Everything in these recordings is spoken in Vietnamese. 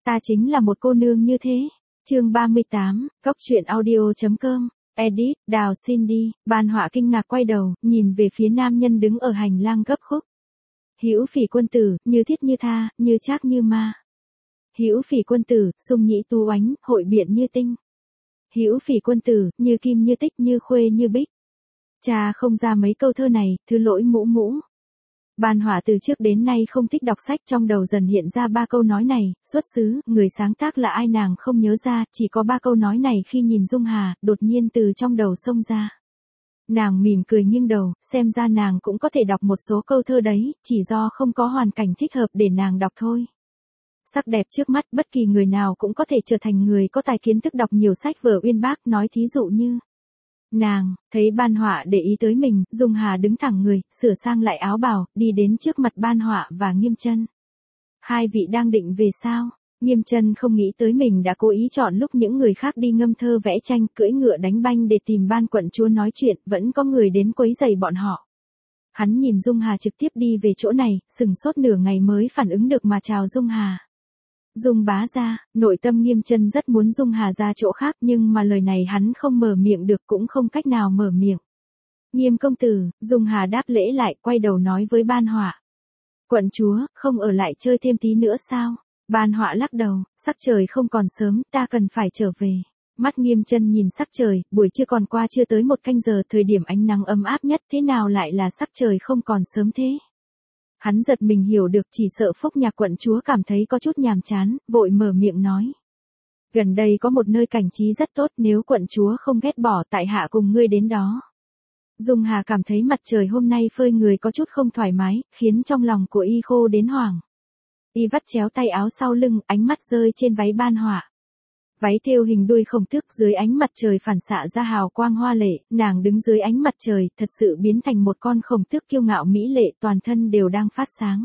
Ta chính là một cô nương như thế. Chương 38, Cóc truyện audio.com. Edit, Đào xin đi. Ban Họa kinh ngạc quay đầu, nhìn về phía nam nhân đứng ở hành lang gấp khúc. Hữu Phỉ quân tử, như thiết như tha, như trác như ma. Hữu Phỉ quân tử, sung nhĩ tú oánh, hội biện như tinh. Hữu Phỉ quân tử, như kim như tích, như khuê như bích. Cha không ra mấy câu thơ này, thứ lỗi mũ mũ. Ban Họa từ trước đến nay không thích đọc sách, trong đầu dần hiện ra 3 câu nói này, xuất xứ, người sáng tác là ai nàng không nhớ ra, chỉ có 3 câu nói này khi nhìn Dung Hà, đột nhiên từ trong đầu xông ra. Nàng mỉm cười nghiêng đầu, xem ra nàng cũng có thể đọc một số câu thơ đấy, chỉ do không có hoàn cảnh thích hợp để nàng đọc thôi. Sắc đẹp trước mắt, bất kỳ người nào cũng có thể trở thành người có tài kiến thức, đọc nhiều sách vở uyên bác, nói thí dụ như. Nàng, thấy Ban Họa để ý tới mình, Dung Hà đứng thẳng người, sửa sang lại áo bào, đi đến trước mặt Ban Họa và Nghiêm Chân. Hai vị đang định về sao? Nghiêm Chân không nghĩ tới mình đã cố ý chọn lúc những người khác đi ngâm thơ vẽ tranh, cưỡi ngựa đánh banh để tìm Ban quận chúa nói chuyện, vẫn có người đến quấy rầy bọn họ. Hắn nhìn Dung Hà trực tiếp đi về chỗ này, sừng sốt nửa ngày mới phản ứng được mà chào Dung Hà. Dung bá gia, nội tâm Nghiêm Chân rất muốn Dung Hà ra chỗ khác, nhưng mà lời này hắn không mở miệng được, cũng không cách nào mở miệng. Nghiêm công tử, Dung Hà đáp lễ lại, quay đầu nói với Ban Họa. Quận chúa, không ở lại chơi thêm tí nữa sao? Ban Họa lắc đầu, sắc trời không còn sớm, ta cần phải trở về. Mắt Nghiêm Chân nhìn sắc trời, buổi trưa còn qua chưa tới 1 canh giờ, thời điểm ánh nắng ấm áp nhất, thế nào lại là sắc trời không còn sớm thế? Hắn giật mình hiểu được, chỉ sợ Phúc Nhạc quận chúa cảm thấy có chút nhàm chán, vội mở miệng nói. Gần đây có một nơi cảnh trí rất tốt, nếu quận chúa không ghét bỏ, tại hạ cùng ngươi đến đó. Dung Hà cảm thấy mặt trời hôm nay phơi người có chút không thoải mái, khiến trong lòng của y khô đến hoảng. Y vắt chéo tay áo sau lưng, ánh mắt rơi trên váy Ban Họa. Váy thêu hình đuôi khổng tước, dưới ánh mặt trời phản xạ ra hào quang hoa lệ, nàng đứng dưới ánh mặt trời, thật sự biến thành một con khổng tước kiêu ngạo mỹ lệ, toàn thân đều đang phát sáng.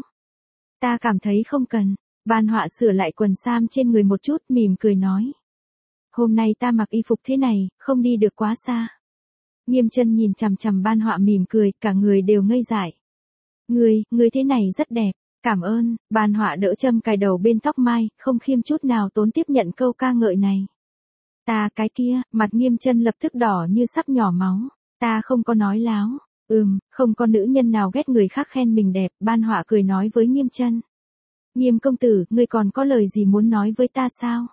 Ta cảm thấy không cần. Ban Họa sửa lại quần sam trên người một chút, mỉm cười nói. Hôm nay ta mặc y phục thế này, không đi được quá xa. Nghiêm Chân nhìn chằm chằm Ban Họa mỉm cười, cả người đều ngây dại. Ngươi thế này rất đẹp. Cảm ơn. Ban Họa đỡ châm cài đầu bên tóc mai, không khiêm chút nào tốn tiếp nhận câu ca ngợi này. Ta cái kia, mặt Nghiêm Chân lập tức đỏ như sắp nhỏ máu. Ta không có nói láo. Không có nữ nhân nào ghét người khác khen mình đẹp. Ban Họa cười nói với Nghiêm Chân. Nghiêm công tử, ngươi còn có lời gì muốn nói với ta sao?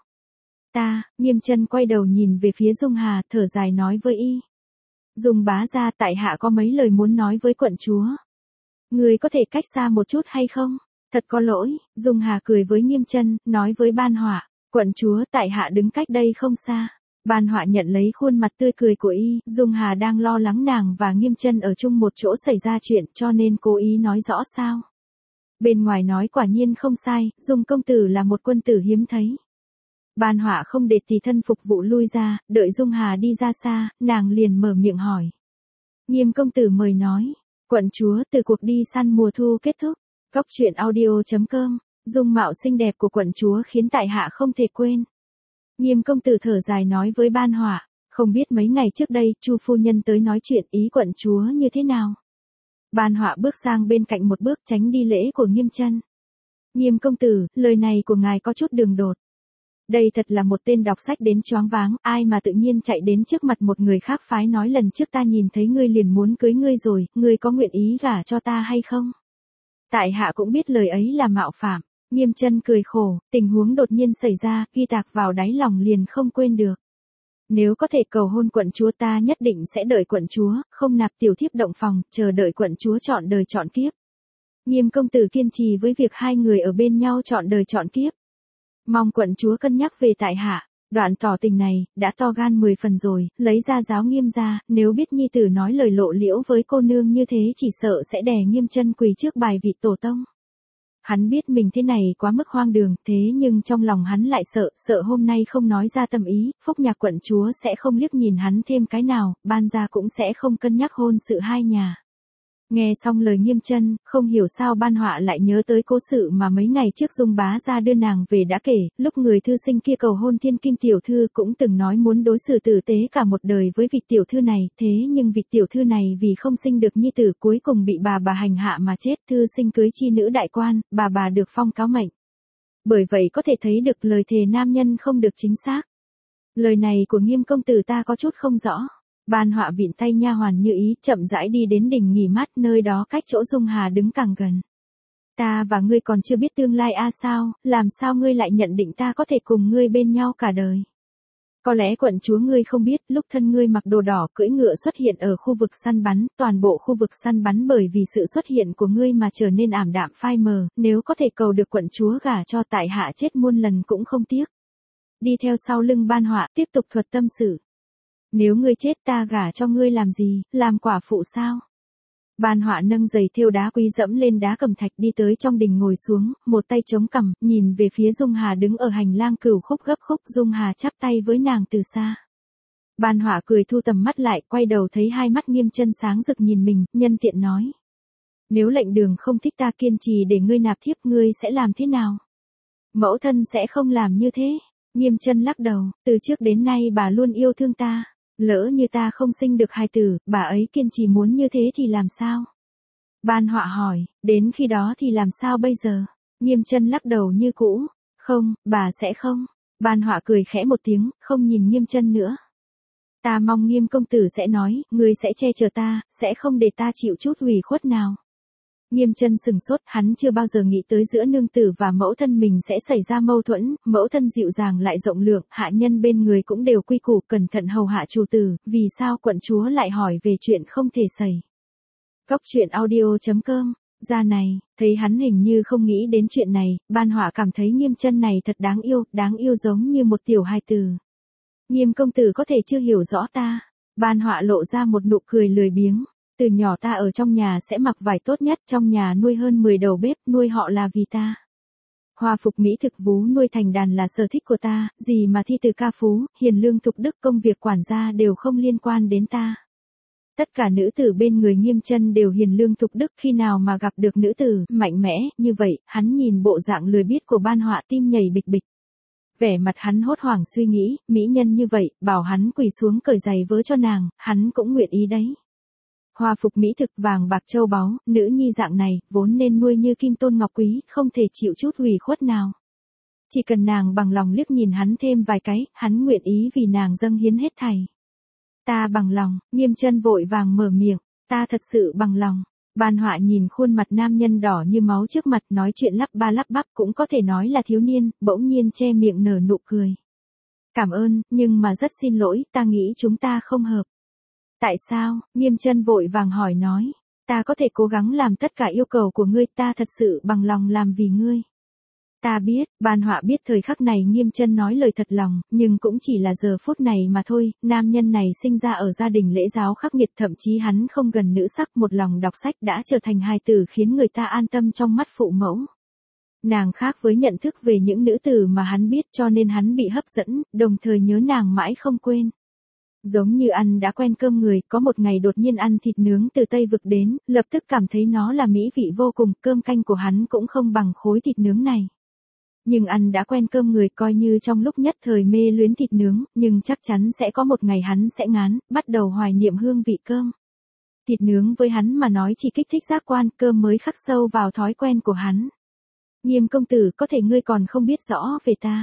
Nghiêm Chân quay đầu nhìn về phía Dung Hà, thở dài nói với y. Dung bá gia, tại hạ có mấy lời muốn nói với quận chúa. Ngươi có thể cách xa một chút hay không? Thật có lỗi. Dung Hà cười với Nghiêm Chân, nói với Ban Họa. Quận chúa, tại hạ đứng cách đây không xa. Ban Họa nhận lấy khuôn mặt tươi cười của y. Dung Hà đang lo lắng nàng và Nghiêm Chân ở chung một chỗ xảy ra chuyện, cho nên cố ý nói rõ sao. Bên ngoài nói quả nhiên không sai, Dung công tử là một quân tử hiếm thấy. Ban Họa không để tỳ thân phục vụ lui ra, đợi Dung Hà đi ra xa, nàng liền mở miệng hỏi. Nghiêm công tử mời nói. Quận chúa, từ cuộc đi săn mùa thu kết thúc. Cóc truyện audio.com. Dung mạo xinh đẹp của quận chúa khiến tại hạ không thể quên. Nghiêm công tử thở dài nói với Ban Họa. Không biết mấy ngày trước đây, Chu phu nhân tới nói chuyện, ý quận chúa như thế nào? Ban Họa bước sang bên cạnh một bước, tránh đi lễ của Nghiêm Chân. Nghiêm công tử, lời này của ngài có chút đường đột. Đây thật là một tên đọc sách đến choáng váng, ai mà tự nhiên chạy đến trước mặt một người khác phái nói lần trước ta nhìn thấy ngươi liền muốn cưới ngươi rồi, ngươi có nguyện ý gả cho ta hay không? Tại hạ cũng biết lời ấy là mạo phạm. Nghiêm Chân cười khổ, tình huống đột nhiên xảy ra, ghi tạc vào đáy lòng liền không quên được. Nếu có thể cầu hôn quận chúa, ta nhất định sẽ đợi quận chúa, không nạp tiểu thiếp động phòng, chờ đợi quận chúa chọn đời chọn kiếp. Nghiêm công tử kiên trì với việc hai người ở bên nhau chọn đời chọn kiếp. Mong quận chúa cân nhắc về tại hạ. Đoạn tỏ tình này, đã to gan 10 phần rồi, lấy ra giáo Nghiêm ra, nếu biết nhi tử nói lời lộ liễu với cô nương như thế chỉ sợ sẽ đè Nghiêm Chân quỳ trước bài vị tổ tông. Hắn biết mình thế này quá mức hoang đường, thế nhưng trong lòng hắn lại sợ hôm nay không nói ra tâm ý, Phúc Nhạc quận chúa sẽ không liếc nhìn hắn thêm cái nào, Ban gia cũng sẽ không cân nhắc hôn sự hai nhà. Nghe xong lời Nghiêm Chân, không hiểu sao Ban Họa lại nhớ tới cố sự mà mấy ngày trước Dung bá gia đưa nàng về đã kể, lúc người thư sinh kia cầu hôn thiên kim tiểu thư cũng từng nói muốn đối xử tử tế cả một đời với vị tiểu thư này, thế nhưng vị tiểu thư này vì không sinh được nhi tử cuối cùng bị bà hành hạ mà chết, thư sinh cưới chi nữ đại quan, bà được phong cáo mệnh. Bởi vậy có thể thấy được lời thề nam nhân không được chính xác. Lời này của Nghiêm công tử ta có chút không rõ. Ban Họa vịn tay nha hoàn Như Ý, chậm rãi đi đến đình nghỉ mát, nơi đó cách chỗ Dung Hà đứng càng gần. Ta và ngươi còn chưa biết tương lai sao, làm sao ngươi lại nhận định ta có thể cùng ngươi bên nhau cả đời. Có lẽ quận chúa ngươi không biết, lúc thân ngươi mặc đồ đỏ cưỡi ngựa xuất hiện ở khu vực săn bắn, toàn bộ khu vực săn bắn bởi vì sự xuất hiện của ngươi mà trở nên ảm đạm phai mờ, nếu có thể cầu được quận chúa gả cho tại hạ chết muôn lần cũng không tiếc. Đi theo sau lưng Ban Họa, tiếp tục thuật tâm sự. Nếu ngươi chết ta gả cho ngươi làm gì, làm quả phụ sao? Ban Họa nâng giày thêu đá quý dẫm lên đá cẩm thạch đi tới trong đình ngồi xuống, một tay chống cằm, nhìn về phía Dung Hà đứng ở hành lang Cửu Khúc gấp khúc. Dung Hà chắp tay với nàng từ xa. Ban Họa cười thu tầm mắt lại, quay đầu thấy hai mắt Nghiêm Chân sáng rực nhìn mình, nhân tiện nói. Nếu lệnh đường không thích ta kiên trì để ngươi nạp thiếp, ngươi sẽ làm thế nào? Mẫu thân sẽ không làm như thế. Nghiêm Chân lắc đầu, từ trước đến nay bà luôn yêu thương ta. Lỡ như ta không sinh được hài tử, bà ấy kiên trì muốn như thế thì làm sao? Ban Họa hỏi, đến khi đó thì làm sao bây giờ? Nghiêm Chân lắc đầu như cũ, không, bà sẽ không. Ban Họa cười khẽ một tiếng, không nhìn Nghiêm Chân nữa. Ta mong Nghiêm công tử sẽ nói, ngươi sẽ che chở ta, sẽ không để ta chịu chút ủy khuất nào. Nghiêm Chân sừng sốt, hắn chưa bao giờ nghĩ tới giữa nương tử và mẫu thân mình sẽ xảy ra mâu thuẫn, mẫu thân dịu dàng lại rộng lượng, hạ nhân bên người cũng đều quy củ cẩn thận hầu hạ chủ tử, vì sao quận chúa lại hỏi về chuyện không thể xảy. Góc truyện audio.com, ra này, thấy hắn hình như không nghĩ đến chuyện này, Ban Họa cảm thấy Nghiêm Chân này thật đáng yêu giống như một tiểu hài tử. Nghiêm công tử có thể chưa hiểu rõ ta. Ban Họa lộ ra một nụ cười lười biếng. Từ nhỏ ta ở trong nhà sẽ mặc vải tốt nhất, trong nhà nuôi hơn 10 đầu bếp, nuôi họ là vì ta. Hoa phục mỹ thực vú nuôi thành đàn là sở thích của ta, gì mà thi từ ca phú, hiền lương thục đức, công việc quản gia đều không liên quan đến ta. Tất cả nữ tử bên người Nghiêm Chân đều hiền lương thục đức, khi nào mà gặp được nữ tử mạnh mẽ như vậy, hắn nhìn bộ dạng lười biếng của Ban Họa tim nhảy bịch bịch. Vẻ mặt hắn hốt hoảng suy nghĩ, mỹ nhân như vậy, bảo hắn quỳ xuống cởi giày vớ cho nàng, hắn cũng nguyện ý đấy. Hoa phục mỹ thực vàng bạc châu báu, nữ nhi dạng này, vốn nên nuôi như kim tôn ngọc quý, không thể chịu chút ủy khuất nào. Chỉ cần nàng bằng lòng liếc nhìn hắn thêm vài cái, hắn nguyện ý vì nàng dâng hiến hết thảy. Ta bằng lòng, Nghiêm Chân vội vàng mở miệng, ta thật sự bằng lòng. Ban Họa nhìn khuôn mặt nam nhân đỏ như máu trước mặt nói chuyện lắp ba lắp bắp cũng có thể nói là thiếu niên, bỗng nhiên che miệng nở nụ cười. Cảm ơn, nhưng mà rất xin lỗi, ta nghĩ chúng ta không hợp. Tại sao? Nghiêm Chân vội vàng hỏi nói. Ta có thể cố gắng làm tất cả yêu cầu của ngươi, ta thật sự bằng lòng làm vì ngươi. Ta biết, Ban Họa biết thời khắc này Nghiêm Chân nói lời thật lòng, nhưng cũng chỉ là giờ phút này mà thôi, nam nhân này sinh ra ở gia đình lễ giáo khắc nghiệt, thậm chí hắn không gần nữ sắc, một lòng đọc sách đã trở thành hài tử khiến người ta an tâm trong mắt phụ mẫu. Nàng khác với nhận thức về những nữ tử mà hắn biết, cho nên hắn bị hấp dẫn, đồng thời nhớ nàng mãi không quên. Giống như ăn đã quen cơm người, có một ngày đột nhiên ăn thịt nướng từ Tây Vực đến, lập tức cảm thấy nó là mỹ vị vô cùng, cơm canh của hắn cũng không bằng khối thịt nướng này. Nhưng ăn đã quen cơm người, coi như trong lúc nhất thời mê luyến thịt nướng, nhưng chắc chắn sẽ có một ngày hắn sẽ ngán, bắt đầu hoài niệm hương vị cơm. Thịt nướng với hắn mà nói chỉ kích thích giác quan, cơm mới khắc sâu vào thói quen của hắn. Nghiêm công tử, có thể ngươi còn không biết rõ về ta.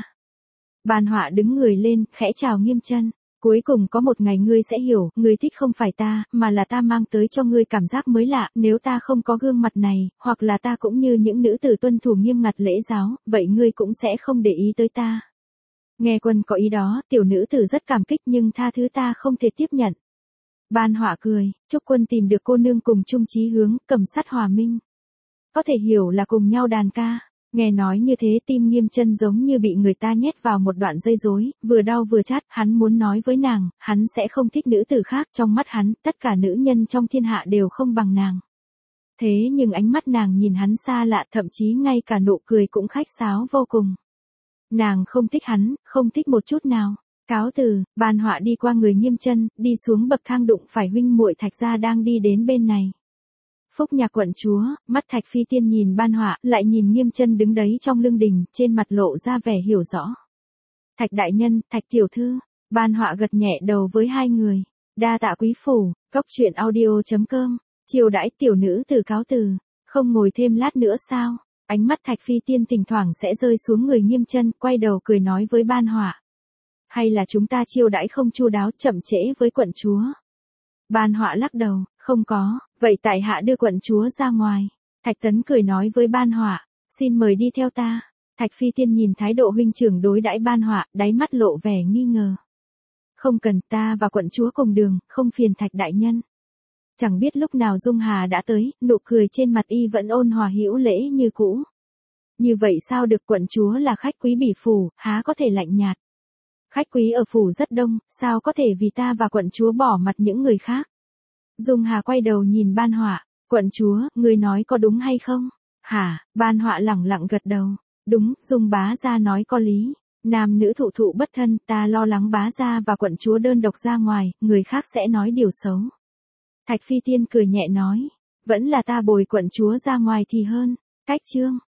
Ban Họa đứng người lên, khẽ chào Nghiêm Chân. Cuối cùng có một ngày ngươi sẽ hiểu, ngươi thích không phải ta, mà là ta mang tới cho ngươi cảm giác mới lạ, nếu ta không có gương mặt này, hoặc là ta cũng như những nữ tử tuân thủ nghiêm ngặt lễ giáo, vậy ngươi cũng sẽ không để ý tới ta. Nghe Quân có ý đó, tiểu nữ tử rất cảm kích nhưng tha thứ ta không thể tiếp nhận. Ban Họa cười, chúc Quân tìm được cô nương cùng chung chí hướng, cầm sắt hòa minh. Có thể hiểu là cùng nhau đàn ca. Nghe nói như thế tim Nghiêm Chân giống như bị người ta nhét vào một đoạn dây rối, vừa đau vừa chát, hắn muốn nói với nàng, hắn sẽ không thích nữ tử khác, trong mắt hắn, tất cả nữ nhân trong thiên hạ đều không bằng nàng. Thế nhưng ánh mắt nàng nhìn hắn xa lạ, thậm chí ngay cả nụ cười cũng khách sáo vô cùng. Nàng không thích hắn, không thích một chút nào. Cáo từ, Ban Họa đi qua người Nghiêm Chân, đi xuống bậc thang đụng phải huynh muội Thạch gia đang đi đến bên này. Phúc Nhạc quận chúa, mắt Thạch Phi Tiên nhìn Ban Họa, lại nhìn Nghiêm Chân đứng đấy trong lưng đình, trên mặt lộ ra vẻ hiểu rõ. Thạch đại nhân, Thạch tiểu thư, Ban Họa gật nhẹ đầu với hai người. Đa tạ quý phủ, Góc truyện audio.com, chiều đãi tiểu nữ từ cáo từ, không ngồi thêm lát nữa sao? Ánh mắt Thạch Phi Tiên thỉnh thoảng sẽ rơi xuống người Nghiêm Chân, quay đầu cười nói với Ban Họa. Hay là chúng ta chiêu đãi không chu đáo, chậm trễ với quận chúa. Ban Họa lắc đầu, không có, vậy tại hạ đưa quận chúa ra ngoài. Thạch Tấn cười nói với Ban Họa, xin mời đi theo ta. Thạch Phi Tiên nhìn thái độ huynh trưởng đối đãi Ban Họa, đáy mắt lộ vẻ nghi ngờ. Không cần, ta và quận chúa cùng đường, không phiền Thạch đại nhân. Chẳng biết lúc nào Dung Hà đã tới, nụ cười trên mặt y vẫn ôn hòa hữu lễ như cũ. Như vậy sao được, quận chúa là khách quý bỉ phủ, há có thể lạnh nhạt. Khách quý ở phủ rất đông, sao có thể vì ta và quận chúa bỏ mặt những người khác. Dung Hà quay đầu nhìn Ban Họa, quận chúa, người nói có đúng hay không? Hả? Ban Họa lẳng lặng gật đầu. Đúng, Dung bá gia nói có lý. Nam nữ thụ thụ bất thân, ta lo lắng bá gia và quận chúa đơn độc ra ngoài, người khác sẽ nói điều xấu. Thạch Phi Tiên cười nhẹ nói, vẫn là ta bồi quận chúa ra ngoài thì hơn. Cách chương